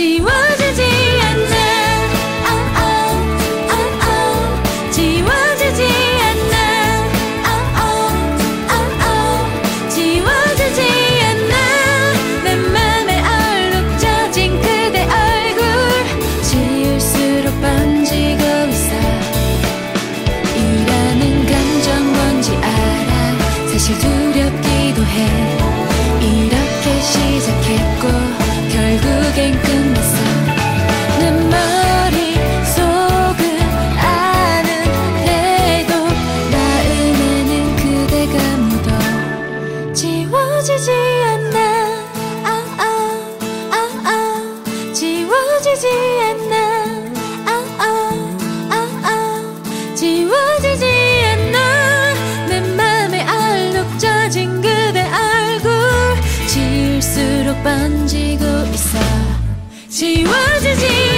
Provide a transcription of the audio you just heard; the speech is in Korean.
지워지지 않아. 지워지지 않아. 지워지지 않아. 내 맘에 얼룩져진 그대 얼굴 지울수록 번지고 있어. 이라는 감정 뭔지 알아. 사실 두렵기도 해. 이렇게 시작했고 결국엔 끝났어. 내 머릿속은 아는데도 마음에는 그대가 묻어. 지워지지 않아. 지워지지 않아. 지워지지 않아. 내 맘에 얼룩져진 그대 얼굴 지울수록 번지고 있어. 지워지지